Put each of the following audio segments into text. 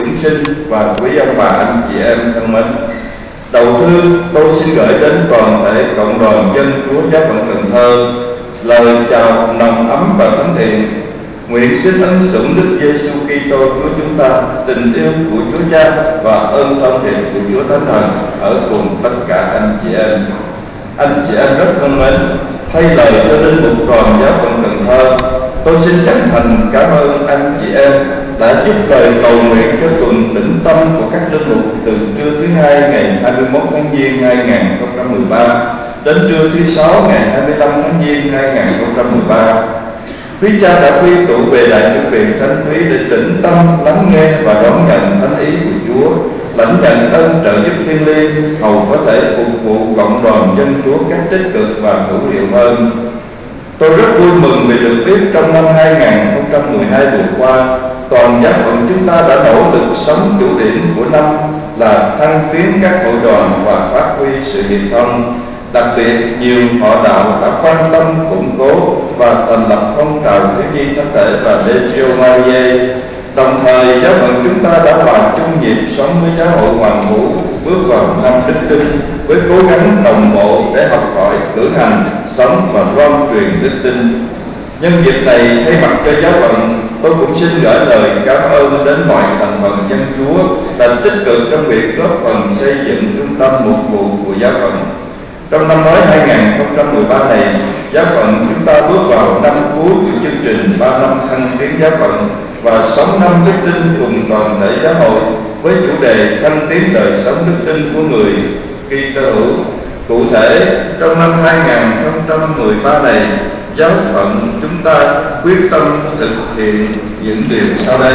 Chúng sinh và quý ông bà anh chị em thân mến, đầu thư tôi xin gửi đến toàn thể cộng đoàn dân Chúa Giáo phận Cần Thơ lời chào nồng ấm và thánh thiện. Nguyện xin ân sủng Đức Giêsu Kitô Chúa chúng ta, tình yêu của Chúa Cha và ơn thông điệp của Chúa Thánh Thần ở cùng tất cả anh chị em. Anh chị em rất thân mến, thay lời cho linh mục đoàn Giáo phận Cần Thơ, tôi xin chân thành cảm ơn anh chị em đã giúp lời cầu nguyện cho tuần tĩnh tâm của các linh mục từ trưa thứ Hai ngày 21 tháng Giêng 2013 đến trưa thứ Sáu ngày 25 tháng Giêng 2013. Quý Cha đã quy tụ về Đại Chủ viện Thánh Thúy để tĩnh tâm lắng nghe và đón nhận thánh ý của Chúa, lãnh nhận ơn trợ giúp thiêng liêng, hầu có thể phục vụ cộng đoàn dân Chúa cách tích cực và hữu hiệu hơn. Tôi rất vui mừng vì được biết trong năm 2012 vừa qua, toàn giáo phận chúng ta đã nỗ lực sống chủ điểm của năm là thăng tiến các hội đoàn và phát huy sự hiệp thông. Đặc biệt, nhiều họ đạo đã quan tâm củng cố và thành lập phong trào thiếu nhi thánh thể và Legio Mariae. Đồng thời, giáo phận chúng ta đã hòa chung nhịp sống với giáo hội Hoàng Vũ bước vào năm Đức Tin với cố gắng đồng bộ để học hỏi, cử hành, sống và loan truyền đức tin. Nhân dịp này, thay mặt cho giáo phận, tôi cũng xin gửi lời cảm ơn đến mọi thành phần dân Chúa đã tích cực trong việc góp phần xây dựng trung tâm mục vụ của giáo phận. Trong năm mới 2013 này, giáo phận chúng ta bước vào năm cuối của chương trình 3 năm thăng tiến giáo phận và sống năm đức tin cùng toàn thể giáo hội với chủ đề thăng tiến đời sống đức tin của người Kitô hữu. Cụ thể, trong năm 2013 này, giáo phận chúng ta quyết tâm thực hiện những điều sau đây.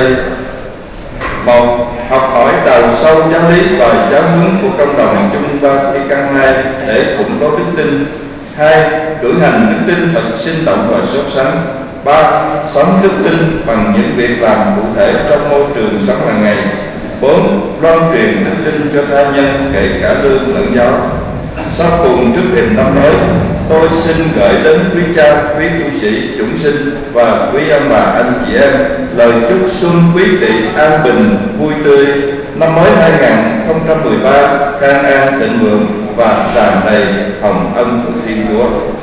1. Học hỏi đào sâu giáo lý và giáo huấn của công đồng Chung Vatican II để củng cố đức tin. 2. Cử hành đức tin thật sinh động và sốt sắng. 3. Sống đức tin bằng những việc làm cụ thể trong môi trường sống hàng ngày. 4. Loan truyền đức tin cho tha nhân, kể cả lương lẫn giáo. Sau cùng, trước thềm năm mới, tôi xin gửi đến quý cha, quý tu sĩ, chúng sinh và quý ông bà anh chị em lời chúc xuân quý tỵ an bình, vui tươi. Năm mới 2013 khang an thịnh vượng và tràn đầy hồng ân của Thiên Chúa.